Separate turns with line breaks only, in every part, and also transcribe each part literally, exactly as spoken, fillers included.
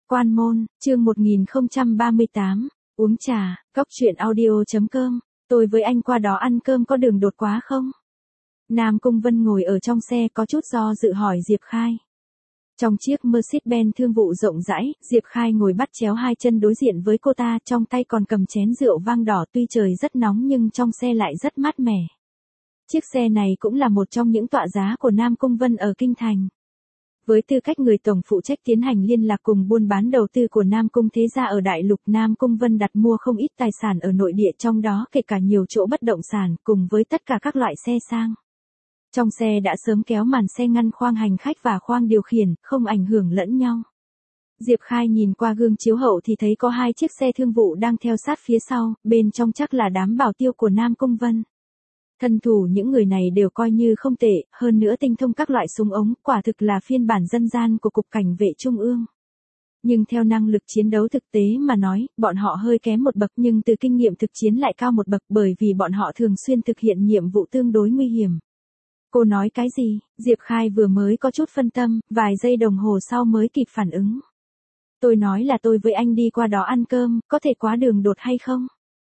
Quan môn, chương một nghìn không trăm ba mươi tám, uống trà, góc truyện audio chấm com, tôi với anh qua đó ăn cơm có đường đột quá không? Nam Cung Vân ngồi ở trong xe có chút do dự hỏi Diệp Khai. Trong chiếc Mercedes-Benz thương vụ rộng rãi, Diệp Khai ngồi bắt chéo hai chân đối diện với cô ta, trong tay còn cầm chén rượu vang đỏ, tuy trời rất nóng nhưng trong xe lại rất mát mẻ. Chiếc xe này cũng là một trong những tọa giá của Nam Cung Vân ở Kinh Thành. Với tư cách người tổng phụ trách tiến hành liên lạc cùng buôn bán đầu tư của Nam Cung thế gia ở Đại Lục, Nam Cung Vân đặt mua không ít tài sản ở nội địa, trong đó kể cả nhiều chỗ bất động sản cùng với tất cả các loại xe sang. Trong xe đã sớm kéo màn xe ngăn khoang hành khách và khoang điều khiển, không ảnh hưởng lẫn nhau. Diệp Khai nhìn qua gương chiếu hậu thì thấy có hai chiếc xe thương vụ đang theo sát phía sau, bên trong chắc là đám bảo tiêu của Nam Cung Vân. Thân thủ những người này đều coi như không tệ, hơn nữa tinh thông các loại súng ống, quả thực là phiên bản dân gian của Cục Cảnh vệ Trung ương. Nhưng theo năng lực chiến đấu thực tế mà nói, bọn họ hơi kém một bậc, nhưng từ kinh nghiệm thực chiến lại cao một bậc, bởi vì bọn họ thường xuyên thực hiện nhiệm vụ tương đối nguy hiểm. Cô nói cái gì? Diệp Khai vừa mới có chút phân tâm, vài giây đồng hồ sau mới kịp phản ứng. Tôi nói là tôi với anh đi qua đó ăn cơm, có thể quá đường đột hay không?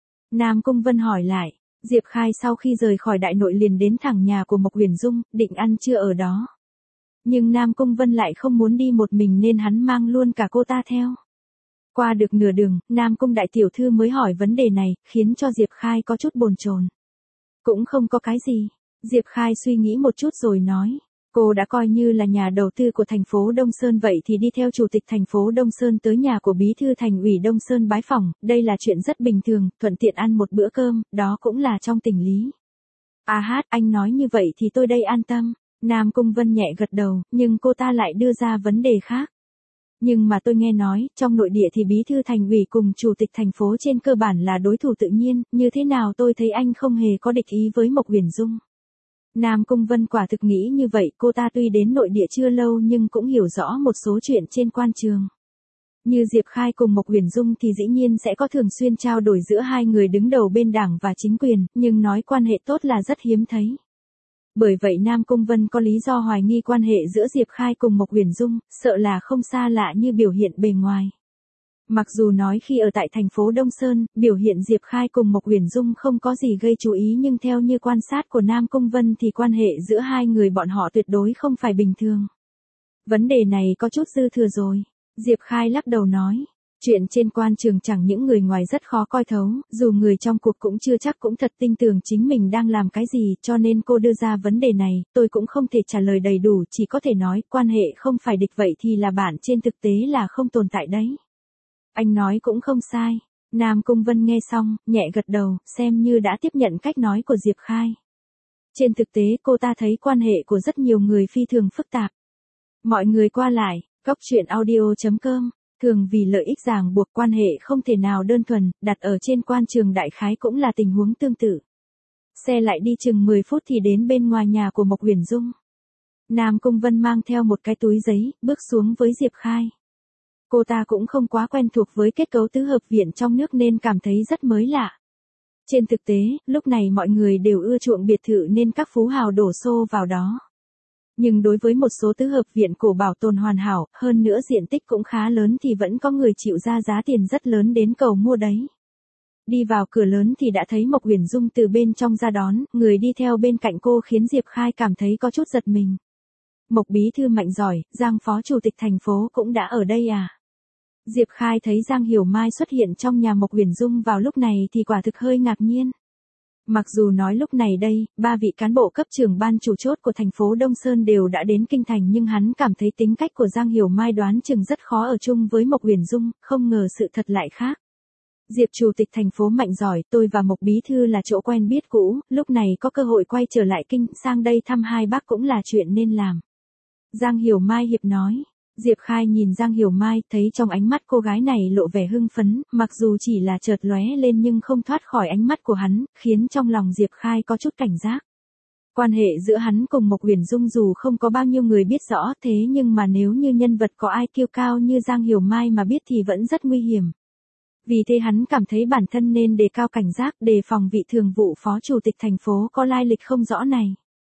Nam Cung Vân hỏi lại. Diệp Khai sau khi rời khỏi Đại Nội liền đến thẳng nhà của Mộc Huyền Dung, định ăn trưa ở đó. Nhưng Nam Cung Vân lại không muốn đi một mình nên hắn mang luôn cả cô ta theo. Qua được nửa đường, Nam Cung đại tiểu thư mới hỏi vấn đề này, khiến cho Diệp Khai có chút bồn chồn. Cũng không có cái gì. Diệp Khai suy nghĩ một chút rồi nói. Cô đã coi như là nhà đầu tư của thành phố Đông Sơn vậy thì đi theo chủ tịch thành phố Đông Sơn tới nhà của bí thư thành ủy Đông Sơn bái phỏng, đây là chuyện rất bình thường, thuận tiện ăn một bữa cơm, đó cũng là trong tình lý. À hát, anh nói như vậy thì tôi đây an tâm. Nam Cung Vân nhẹ gật đầu, nhưng cô ta lại đưa ra vấn đề khác. Nhưng mà tôi nghe nói, trong nội địa thì bí thư thành ủy cùng chủ tịch thành phố trên cơ bản là đối thủ tự nhiên, như thế nào tôi thấy anh không hề có địch ý với Mộc Huyền Dung. Nam Cung Vân quả thực nghĩ như vậy, cô ta tuy đến nội địa chưa lâu nhưng cũng hiểu rõ một số chuyện trên quan trường. Như Diệp Khai cùng Mộc Huyền Dung thì dĩ nhiên sẽ có thường xuyên trao đổi giữa hai người đứng đầu bên đảng và chính quyền, nhưng nói quan hệ tốt là rất hiếm thấy. Bởi vậy Nam Cung Vân có lý do hoài nghi quan hệ giữa Diệp Khai cùng Mộc Huyền Dung, sợ là không xa lạ như biểu hiện bề ngoài. Mặc dù nói khi ở tại thành phố Đông Sơn, biểu hiện Diệp Khai cùng Mộc Huyền Dung không có gì gây chú ý, nhưng theo như quan sát của Nam Cung Vân thì quan hệ giữa hai người bọn họ tuyệt đối không phải bình thường. Vấn đề này có chút dư thừa rồi. Diệp Khai lắc đầu nói. Chuyện trên quan trường chẳng những người ngoài rất khó coi thấu, dù người trong cuộc cũng chưa chắc cũng thật tin tưởng chính mình đang làm cái gì, cho nên cô đưa ra vấn đề này, tôi cũng không thể trả lời đầy đủ, chỉ có thể nói quan hệ không phải địch vậy thì là bạn, trên thực tế là không tồn tại đấy. Anh nói cũng không sai. Nam Cung Vân nghe xong, nhẹ gật đầu, xem như đã tiếp nhận cách nói của Diệp Khai. Trên thực tế cô ta thấy quan hệ của rất nhiều người phi thường phức tạp. Mọi người qua lại, góc truyện audio chấm com, thường vì lợi ích ràng buộc quan hệ không thể nào đơn thuần, đặt ở trên quan trường đại khái cũng là tình huống tương tự. Xe lại đi chừng mười phút thì đến bên ngoài nhà của Mộc Huyền Dung. Nam Cung Vân mang theo một cái túi giấy, bước xuống với Diệp Khai. Cô ta cũng không quá quen thuộc với kết cấu tứ hợp viện trong nước nên cảm thấy rất mới lạ. Trên thực tế, lúc này mọi người đều ưa chuộng biệt thự nên các phú hào đổ xô vào đó. Nhưng đối với một số tứ hợp viện cổ bảo tồn hoàn hảo, hơn nữa diện tích cũng khá lớn thì vẫn có người chịu ra giá tiền rất lớn đến cầu mua đấy. Đi vào cửa lớn thì đã thấy Mộc Huyền Dung từ bên trong ra đón, người đi theo bên cạnh cô khiến Diệp Khai cảm thấy có chút giật mình. Mộc bí thư Mạnh giỏi, Giang phó chủ tịch thành phố cũng đã ở đây à? Diệp Khai thấy Giang Hiểu Mai xuất hiện trong nhà Mộc Huyền Dung vào lúc này thì quả thực hơi ngạc nhiên. Mặc dù nói lúc này đây, ba vị cán bộ cấp trưởng ban chủ chốt của thành phố Đông Sơn đều đã đến Kinh Thành, nhưng hắn cảm thấy tính cách của Giang Hiểu Mai đoán chừng rất khó ở chung với Mộc Huyền Dung, không ngờ sự thật lại khác. Diệp chủ tịch thành phố Mạnh giỏi, tôi và Mộc bí thư là chỗ quen biết cũ, lúc này có cơ hội quay trở lại Kinh, sang đây thăm hai bác cũng là chuyện nên làm. Giang Hiểu Mai hiệp nói. Diệp Khai nhìn Giang Hiểu Mai, thấy trong ánh mắt cô gái này lộ vẻ hưng phấn, mặc dù chỉ là chợt lóe lên nhưng không thoát khỏi ánh mắt của hắn, khiến trong lòng Diệp Khai có chút cảnh giác. Quan hệ giữa hắn cùng Mộc Huyền Dung dù không có bao nhiêu người biết rõ, thế nhưng mà nếu như nhân vật có ai kiêu cao như Giang Hiểu Mai mà biết thì vẫn rất nguy hiểm. Vì thế hắn cảm thấy bản thân nên đề cao cảnh giác, đề phòng vị thường vụ phó chủ tịch thành phố có lai lịch không rõ này.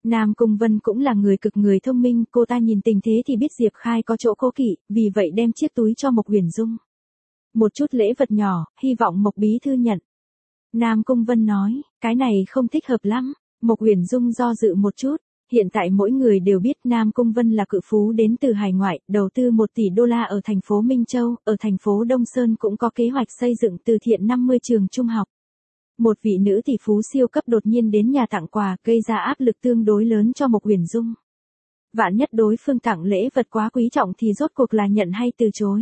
Nam Cung Vân cũng là người cực người thông minh, cô ta nhìn tình thế thì biết Diệp Khai có chỗ cố kỵ, vì vậy đem chiếc túi cho Mộc Uyển Dung. Một chút lễ vật nhỏ, hy vọng Mộc bí thư nhận. Nam Cung Vân nói, cái này không thích hợp lắm. Mộc Uyển Dung do dự một chút. Hiện tại mỗi người đều biết Nam Cung Vân là cự phú đến từ hải ngoại, đầu tư một tỷ đô la ở thành phố Minh Châu, ở thành phố Đông Sơn cũng có kế hoạch xây dựng từ thiện năm mươi trường trung học. Một vị nữ tỷ phú siêu cấp đột nhiên đến nhà tặng quà, gây ra áp lực tương đối lớn cho Mộc Uyển Dung. Vạn nhất đối phương tặng lễ vật quá quý trọng thì rốt cuộc là nhận hay từ chối.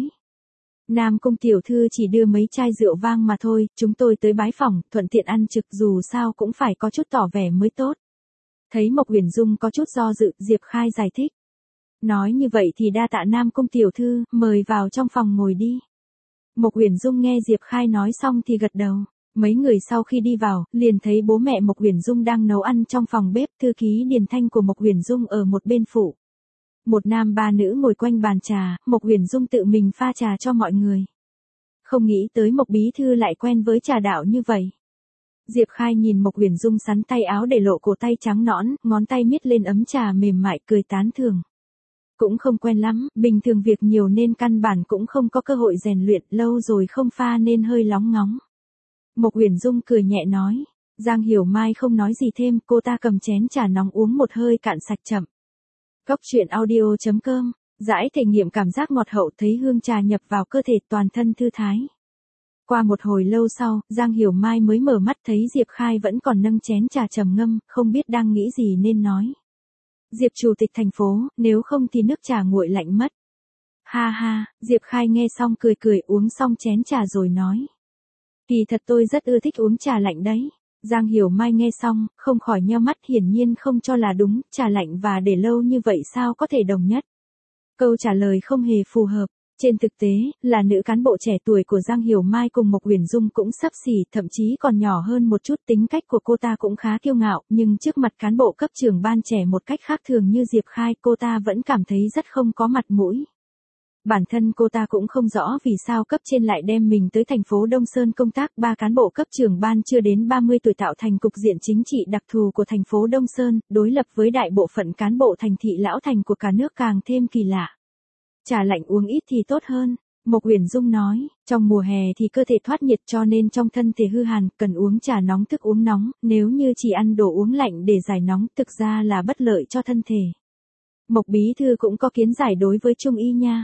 Nam Cung tiểu thư chỉ đưa mấy chai rượu vang mà thôi, chúng tôi tới bái phỏng, thuận tiện ăn trực, dù sao cũng phải có chút tỏ vẻ mới tốt. Thấy Mộc Uyển Dung có chút do dự, Diệp Khai giải thích. Nói như vậy thì đa tạ Nam Cung tiểu thư, mời vào trong phòng ngồi đi. Mộc Uyển Dung nghe Diệp Khai nói xong thì gật đầu. Mấy người sau khi đi vào, liền thấy bố mẹ Mộc Uyển Dung đang nấu ăn trong phòng bếp, thư ký Điền Thanh của Mộc Uyển Dung ở một bên phụ. Một nam ba nữ ngồi quanh bàn trà, Mộc Uyển Dung tự mình pha trà cho mọi người. Không nghĩ tới Mộc bí thư lại quen với trà đạo như vậy. Diệp Khai nhìn Mộc Uyển Dung sắn tay áo để lộ cổ tay trắng nõn, ngón tay miết lên ấm trà mềm mại, cười tán thưởng. Cũng không quen lắm, bình thường việc nhiều nên căn bản cũng không có cơ hội rèn luyện, lâu rồi không pha nên hơi lóng ngóng. Mộc Uyển Dung cười nhẹ nói. Giang Hiểu Mai không nói gì thêm, cô ta cầm chén trà nóng uống một hơi cạn sạch chậm. Cốc truyện audio chấm com, giải thể nghiệm cảm giác ngọt hậu, thấy hương trà nhập vào cơ thể, toàn thân thư thái. Qua một hồi lâu sau, Giang Hiểu Mai mới mở mắt thấy Diệp Khai vẫn còn nâng chén trà trầm ngâm, không biết đang nghĩ gì nên nói. Diệp chủ tịch thành phố, nếu không thì nước trà nguội lạnh mất. Ha ha, Diệp Khai nghe xong cười cười, uống xong chén trà rồi nói. Kỳ thật tôi rất ưa thích uống trà lạnh đấy. Giang Hiểu Mai nghe xong, không khỏi nheo mắt, hiển nhiên không cho là đúng, trà lạnh và để lâu như vậy sao có thể đồng nhất. Câu trả lời không hề phù hợp. Trên thực tế, là nữ cán bộ trẻ tuổi của Giang Hiểu Mai cùng Mộc Uyển Dung cũng xấp xỉ, thậm chí còn nhỏ hơn một chút, tính cách của cô ta cũng khá kiêu ngạo, nhưng trước mặt cán bộ cấp trưởng ban trẻ một cách khác thường như Diệp Khai, cô ta vẫn cảm thấy rất không có mặt mũi. Bản thân cô ta cũng không rõ vì sao cấp trên lại đem mình tới thành phố Đông Sơn công tác, ba cán bộ cấp trưởng ban chưa đến ba mươi tuổi tạo thành cục diện chính trị đặc thù của thành phố Đông Sơn, đối lập với đại bộ phận cán bộ thành thị lão thành của cả nước càng thêm kỳ lạ. Trà lạnh uống ít thì tốt hơn, Mộc Uyển Dung nói, trong mùa hè thì cơ thể thoát nhiệt cho nên trong thân thể hư hàn, cần uống trà nóng thức uống nóng, nếu như chỉ ăn đồ uống lạnh để giải nóng thực ra là bất lợi cho thân thể. Mộc bí thư cũng có kiến giải đối với Trung y nha.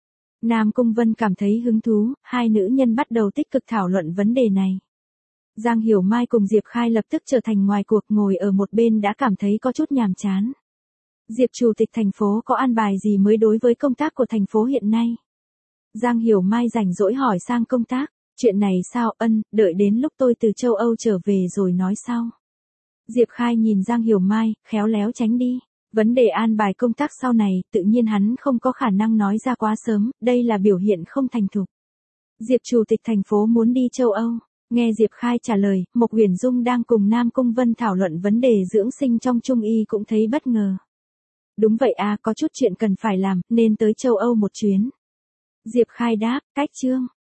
Nam Cung Vân cảm thấy hứng thú, hai nữ nhân bắt đầu tích cực thảo luận vấn đề này. Giang Hiểu Mai cùng Diệp Khai lập tức trở thành ngoài cuộc, ngồi ở một bên đã cảm thấy có chút nhàm chán. Diệp chủ tịch thành phố có an bài gì mới đối với công tác của thành phố hiện nay? Giang Hiểu Mai rảnh rỗi hỏi sang công tác, chuyện này sao ân, đợi đến lúc tôi từ châu Âu trở về rồi nói sau. Diệp Khai nhìn Giang Hiểu Mai, khéo léo tránh đi. Vấn đề an bài công tác sau này, tự nhiên hắn không có khả năng nói ra quá sớm, đây là biểu hiện không thành thục. Diệp chủ tịch thành phố muốn đi châu Âu. Nghe Diệp Khai trả lời, Mộc Uyển Dung đang cùng Nam Cung Vân thảo luận vấn đề dưỡng sinh trong Trung y cũng thấy bất ngờ. Đúng vậy à, có chút chuyện cần phải làm, nên tới châu Âu một chuyến. Diệp Khai đáp, cách chương.